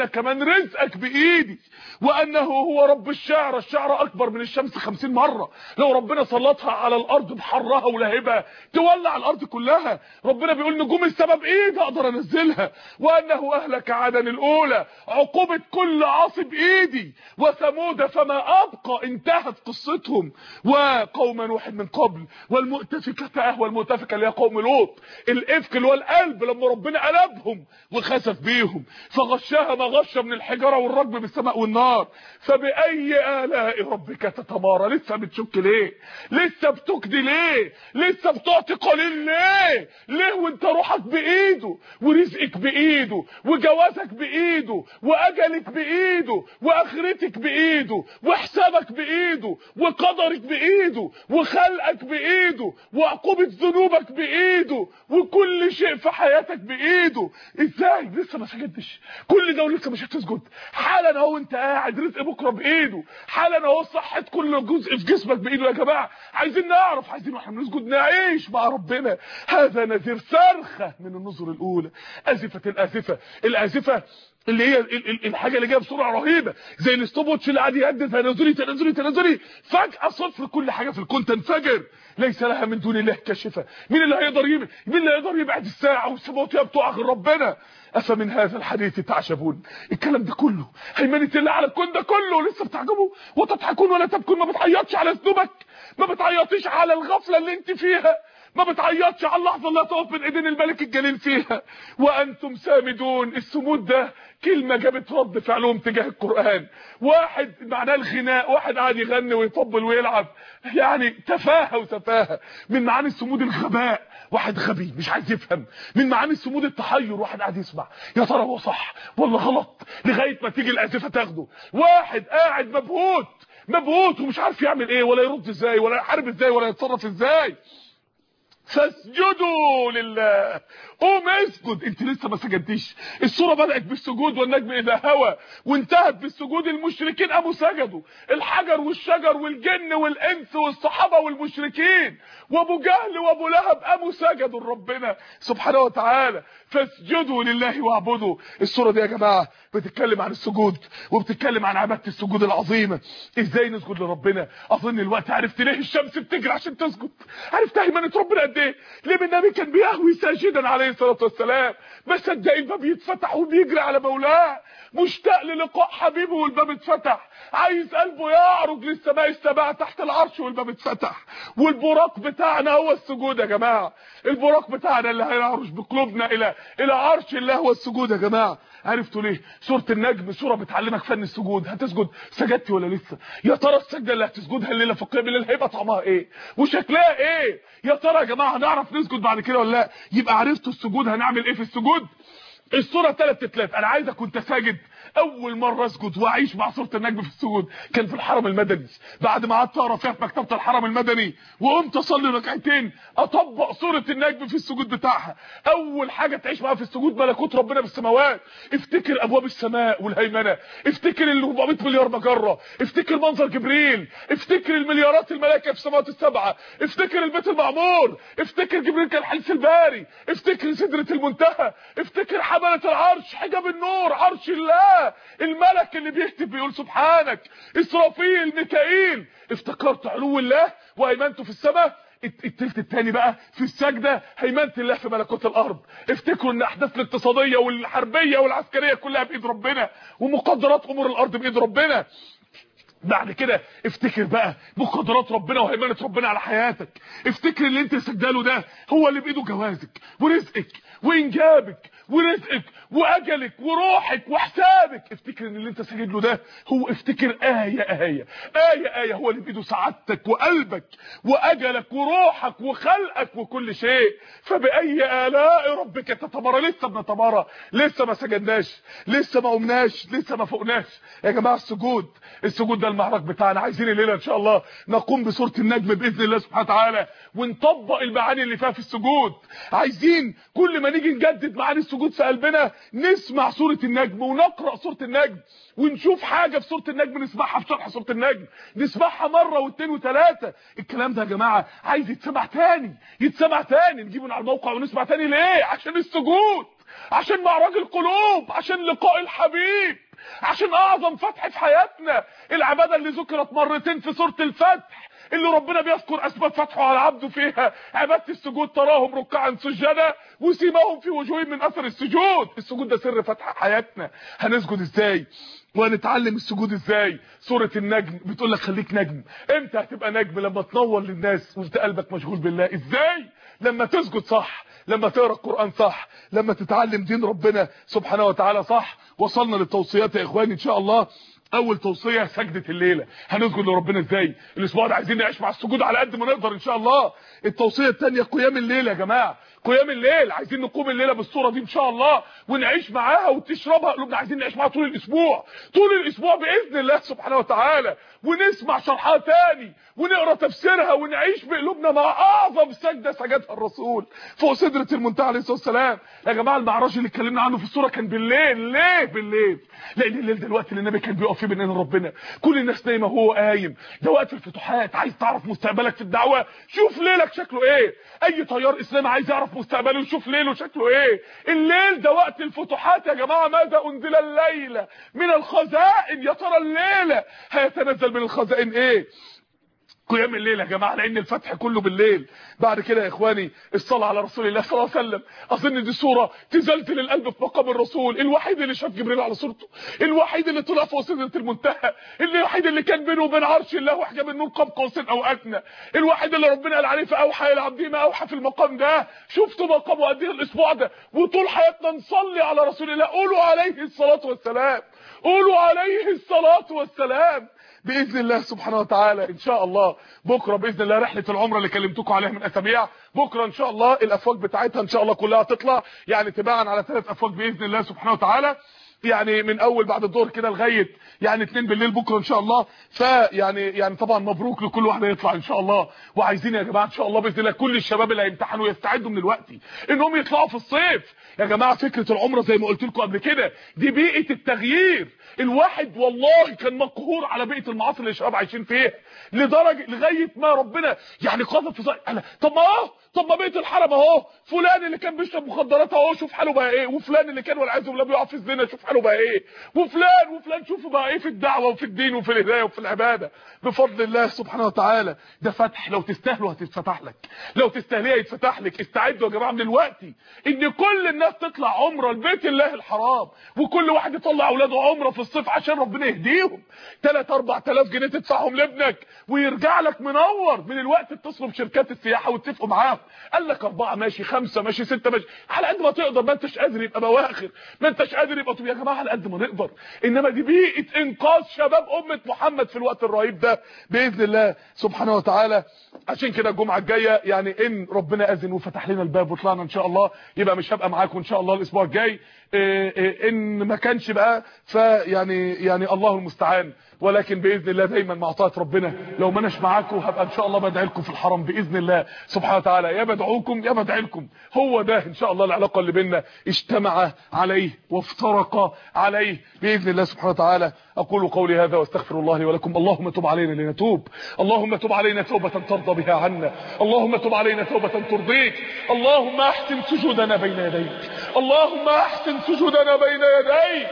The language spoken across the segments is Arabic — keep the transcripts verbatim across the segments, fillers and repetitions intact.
كمان رزقك بايدي، وانه هو رب الشعر، الشعر اكبر من الشمس خمسين مره، لو ربنا سلطها على الارض بحرها ولهبها تولع الارض كلها. ربنا بيقول نجوم السما بايدي اقدر انزلها، وانه اهلك عدن الاولى، عقوبه كل عاصي بايدي، وثمود فما ابقى انتهت قصتهم، وقوم نوح من قبل، والمؤتفكه اهوى، المؤتفكه اللي هي قوم لوط، الافك اللي هو القلب لما ربنا قلبهم وخسف بيهم، فغشاها ما غش من الحجاره والرجم بالسماء والنار، فبأي آلاء ربك تتمارى. لسه بتشك ليه؟ لسه بتكدي ليه؟ لسه بتعطي قليل ليه؟ ليه وانت روحك بايده، ورزقك بايده، وجوازك بايده، واجلك بايده، واخرتك بايده، وحسابك بايده، وقدرك بايده، وخلقك بايده، وعقوبة ذنوبك بايده، وكل شيء في حياتك بايده. ازاي لسه ما سجدتش كل ده ولسه مش هتسجد؟ حالا اهو انت قاعد رزق بكره بايده، حالا اهو صحه كل جزء في جسمك بايده. يا جماعه عايزين نعرف، عايزين واحنا بنسجد نعيش مع ربنا. هذا نذير، صرخه من النذر الاولى. ازفه الازفه، الازفه اللي هي الحاجه اللي جايه بسرعه رهيبه، زي الستوب واتش اللي قاعد يهدد تنازلي تنازلي تنازلي، فجاه صفر، كل حاجه في الكون تنفجر، ليس لها من دون الله كاشفه. مين اللي هيقدر يبعد؟ مين اللي هيقدر يبعد الساعه والسماوات بتوع غير ربنا؟ افمن هذا الحديث تعجبون. الكلام ده كله، هيمنه الله على الكون ده كله، لسه بتعجبوا وتضحكون ولا تبكون؟ ما بتعيطش على ذنوبك؟ ما بتعيطيش على الغفله اللي انت فيها؟ ما بتعيطش على اللحظه اللي هتقف بين ايدين الملك الجليل فيها وانتم سامدون؟ السمود ده كلمه جابت رد فعلهم تجاه القران. واحد معناه الغناء، واحد قاعد يغني ويطبل ويلعب، يعني تفاهه وتفاهه. من معاني السمود الغباء، واحد غبي مش عايز يفهم. من معاني السمود التحير، واحد قاعد يسمع يا ترى هو صح ولا غلط لغايه ما تيجي الازفه تاخده. واحد قاعد مبهوت مبهوت ومش عارف يعمل ايه، ولا يرد ازاي، ولا يحارب ازاي، ولا يتصرف ازاي. فاسجدوا لله، قوم اسجد. انت لسه ما سجدتيش. السوره بدات بالسجود والنجم اذا هوى، وانتهت بالسجود. المشركين قاموا سجدوا، الحجر والشجر والجن والانس والصحابه والمشركين وابو جهل وابو لهب قاموا سجدوا لربنا سبحانه وتعالى. فاسجدوا لله واعبدوا. السوره دي يا جماعه بتتكلم عن السجود، وبتتكلم عن عباده السجود العظيمه. ازاي نسجد لربنا؟ اظن الوقت عرفت ليه الشمس بتجري عشان تسجد. عرفت هيمنه ربنا قد ايه؟ ليه النبي كان بيهوي ساجدا عليه الصلاه والسلام، ما صدق الباب يتفتح وبيجري على مولاه، مشتاق للقاء حبيبه والباب اتفتح، عايز قلبه يعرج للسماء السبع تحت العرش والباب اتفتح. والبراق بتاعنا هو السجود يا جماعه. البراق بتاعنا اللي هيعرج بقلوبنا الى الى عرش الله هو السجود يا جماعه. عرفتوا ليه سوره النجم سوره بتعلمك فن السجود؟ هتسجد؟ سجدتي ولا لسه؟ يا ترى السجده اللي هتسجدها الليله في قيام الليل هيبقى طعمها ايه وشكلها ايه؟ يا ترى يا جماعه هنعرف نسجد بعد كده ولا لا؟ يبقى عرفتوا السجود هنعمل ايه في السجود. السوره ثلاث تتلات. انا عايزك وانت ساجد اول مره اسجد واعيش مع سوره النجم في السجود كان في الحرم المدني، بعد ما قعدت اقرا فيها في مكتبه الحرم المدني وقمت اصلي ركعتين اطبق سوره النجم في السجود بتاعها. اول حاجه تعيش معاها في السجود ملكوت ربنا بالسماوات. افتكر ابواب السماء والهيمنه، افتكر ال أربعمية مليار مجره، افتكر منظر جبريل، افتكر المليارات الملائكه في السماوات السبعه، افتكر البيت المعمور، افتكر جبريل كان حليس الباري، افتكر سدره المنتهى، افتكر حمله العرش، حجاب النور، عرش الله، الملك اللي بيهتف بيقول سبحانك، اسرافيل، ميكائيل. افتكرت علو الله وهيمنته في السماء. التلت الثاني بقى في السجده هيمنه الله في ملكوت الارض. افتكروا ان الاحداث الاقتصاديه والحربيه والعسكريه كلها بايد ربنا، ومقدرات امور الارض بايد ربنا. بعد كده افتكر بقى مقدرات ربنا وهيمنه ربنا على حياتك. افتكر اللي انت سجداله ده هو اللي بايده جوازك ورزقك وانجابك ورزقك واجلك وروحك وحسابك. افتكر ان اللي انت ساجد له ده هو، افتكر ايه ايه ايه ايه هو اللي بايده سعادتك وقلبك واجلك وروحك وخلقك وكل شيء. فباي الاء ربك تتمارى. لسه بنتمارى، لسه ما سجدناش، لسه ما قمناش، لسه ما فوقناش يا جماعه. السجود السجود ده المعركه بتاعنا. عايزين الليله ان شاء الله نقوم بسوره النجم باذن الله سبحانه وتعالى ونطبق المعاني اللي فيها في السجود. عايزين كل ما نيجي نجدد معاني السجود في قلبنا نسمع سوره النجم ونقرا سوره النجم ونشوف حاجه في سوره النجم نسمعها في شرح سوره النجم، نسمعها مره واثنين وثلاثه. الكلام ده يا جماعه عايز يتسمع تاني، يتسمع تاني، نجيبه على الموقع ونسمع تاني. ليه؟ عشان السجود عشان معراج القلوب، عشان لقاء الحبيب، عشان اعظم فتح في حياتنا، العباده اللي ذكرت مرتين في سوره الفتح اللي ربنا بيذكر اسباب فتحه على عبده فيها، عباده السجود، تراهم ركعا سجدا وسيماهم في وجوههم من اثر السجود. السجود ده سر فتح حياتنا. هنسجد ازاي وهنتعلم السجود ازاي؟ سوره النجم بتقول لك خليك نجم. امتى هتبقى نجم؟ لما تنور للناس وانت قلبك مشغول بالله. ازاي؟ لما تسجد صح، لما تقرا القران صح، لما تتعلم دين ربنا سبحانه وتعالى صح. وصلنا للتوصيات يا اخواني ان شاء الله. اول توصيه سجده الليله. هنسجد لربنا ازاي؟ الاسبوع ده عايزين نعيش مع السجود على قد ما نقدر ان شاء الله. التوصيه الثانيه قيام الليل يا جماعه، قيام الليل. عايزين نقوم الليله بالصوره دي ان شاء الله ونعيش معاها وتشربها قلوبنا. عايزين نعيش معاها طول الاسبوع، طول الاسبوع باذن الله سبحانه وتعالى، ونسمع شرحها تاني ونقرا تفسيرها ونعيش بقلوبنا مع اعظم سجده سجدها الرسول فوق سدره المنتهى عليه الصلاه والسلام. يا جماعه المعراج اللي اتكلمنا عنه في الصوره كان بالليل. ليه بالليل؟ لان الليل ده الوقت اللي النبي كان بيقف فيه بين ربنا، كل الناس نايمه وهو قايم. ده وقت الفتوحات. عايز تعرف مستقبلك في الدعوه؟ شوف ليلك شكله ايه. اي تيار اسلامي عايز يعرف مستقبله يشوف ليله شكله ايه. الليل ده وقت الفتوحات يا جماعه. ماذا انزل الليله من الخزائن؟ يا ترى الليله هيتنزل من الخزائن ايه؟ قيام الليل يا جماعه، لان الفتح كله بالليل. بعد كده يا اخواني الصلاه على رسول الله صلى الله عليه وسلم. اظن دي صوره تزلزل القلب في مقام الرسول، الوحيد اللي شاف جبريل على صورته، الوحيد اللي طلع فوق سدره المنتهى، الوحيد اللي كان بينه وبين عرش الله وحجاب النور قاب قوسين او ادنى، الوحيد اللي ربنا قال عليه فاوحى الى عبده ما اوحى في المقام ده. شفتوا مقامه قد ايه الاسبوع ده؟ وطول حياتنا نصلي على رسول الله. قولوا عليه الصلاه والسلام، قولوا عليه الصلاه والسلام باذن الله سبحانه وتعالى. ان شاء الله بكره باذن الله رحله العمره اللي كلمتكم عليها من اسابيع، بكره ان شاء الله الافواج بتاعتها ان شاء الله كلها تطلع، يعني تباعا على ثلاث افواج باذن الله سبحانه وتعالى، يعني من اول بعد الظهر كده لغايه يعني اتنين بالليل بكره ان شاء الله. فيعني يعني طبعا مبروك لكل واحد يطلع ان شاء الله. وعايزين يا جماعه ان شاء الله باذن الله كل الشباب اللي هيمتحنوا يستعدوا من الوقت انهم يطلعوا في الصيف. يا جماعه فكره العمره زي ما قلت لكم قبل كده دي بيئه التغيير. الواحد والله كان مقهور على بيئه المعاصي اللي الشباب عايشين فيها، لدرجه لغايه ما ربنا يعني قذف في صدري. طب ما اهو، طب ما بيت الحرم اهو، فلان اللي كان بيشرب مخدرات اهو شوف حاله بقى ايه، وفلان اللي كان والعياذ بالله بيقع في الزنا شوف حاله بقى ايه، وفلان وفلان شوفوا بقى ايه في الدعوه وفي الدين وفي الهدايه وفي العباده بفضل الله سبحانه وتعالى. ده فتح، لو تستاهلوا هتتفتح لك، لو تستاهليه يتفتح لك. استعدوا يا جماعه من الوقت ان كل الناس تطلع عمره لبيت الله الحرام، وكل واحد يطلع اولاده عمره في الصيف عشان ربنا يهديهم. ثلاثة أربعة آلاف جنيه تدفعهم لابنك ويرجع لك منور. من الوقت اتصلوا بشركات السياحه واتفقوا معاهم، قال لك اربعه ماشي، خمسه ماشي، سته ماشي، على قد ما تقدر. ما انتش قادر يبقى بواخر، ما انتش قادر يبقى طب يا جماعه على قد ما نقدر. انما دي بيئه انقاذ شباب امه محمد في الوقت الرهيب ده باذن الله سبحانه وتعالى. عشان كده الجمعه الجايه يعني ان ربنا اذن وفتح لنا الباب وطلعنا ان شاء الله يبقى مش هبقى معاكم ان شاء الله الاسبوع الجاي. إيه إيه ان ما كانش بقى فيعني يعني الله المستعان. ولكن باذن الله دايما مع طاعه ربنا. لو ما اناش معاكم هبقى ان شاء الله بدعي لكم في الحرم باذن الله سبحانه وتعالى، يا بدعوكم يا بدعي لكم. هو ده ان شاء الله العلاقه اللي بيننا، اجتمع عليه وافترق عليه باذن الله سبحانه وتعالى. اقول قولي هذا واستغفر الله لي ولكم. اللهم تب علينا لنتوب، اللهم تب علينا توبه ترضى بها عنا، اللهم تب علينا توبه ترضيك. اللهم احسن سجودنا بين يديك، اللهم احسن سجودنا بين يديك،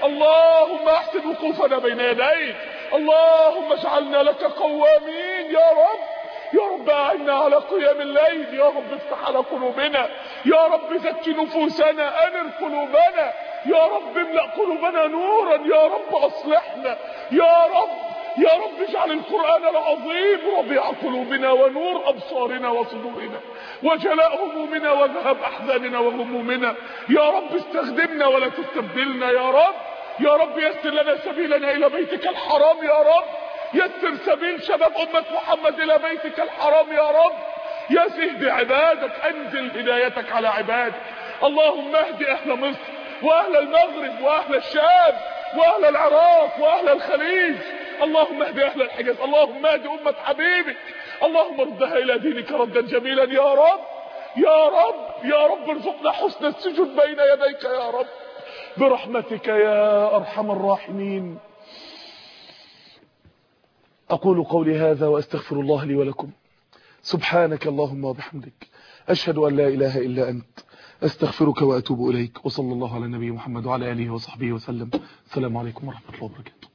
اللهم احسن وقوفنا بين يديك، اللهم اجعلنا لك قوامين يا رب. يا رب اعنا على قيام الليل، يا رب افتح على قلوبنا، يا رب زكي نفوسنا، انر قلوبنا، يا رب املأ قلوبنا نورا، يا رب اصلحنا، يا رب يا رب اجعل القرآن العظيم ربيع قلوبنا ونور ابصارنا وصدورنا وجلاء همومنا وذهب احزاننا وغمومنا. يا رب استخدمنا ولا تستبدلنا يا رب. يا رب يسر لنا سبيلنا الى بيتك الحرام يا رب، يسر سبيل شباب امة محمد الى بيتك الحرام يا رب. يا سهد عبادك، انزل هدايتك على عبادك. اللهم اهد اهل مصر واهل المغرب واهل الشام واهل العراق واهل الخليج. اللهم اهد اهل الحجاز، اللهم اهد امة حبيبك، اللهم ردها الى دينك ردا جميلا يا رب. يا رب يا رب ارزقنا حسن السجود بين يديك يا رب برحمتك يا ارحم الراحمين. اقول قولي هذا واستغفر الله لي ولكم. سبحانك اللهم وبحمدك، اشهد ان لا اله الا انت، استغفرك واتوب اليك، وصلى الله على النبي محمد وعلى اله وصحبه وسلم. السلام عليكم ورحمة الله وبركاته.